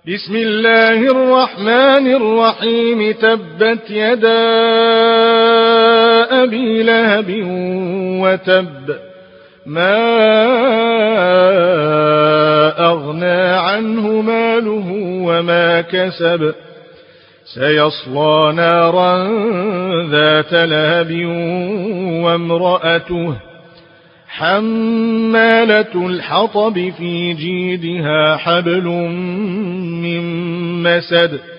بسم الله الرحمن الرحيم. تبت يدا أبي لهب وتب، ما أغنى عنه ماله وما كسب، سيصلى نارا ذات لهب وامرأته حمالة الحطب في جيدها حبل من مسد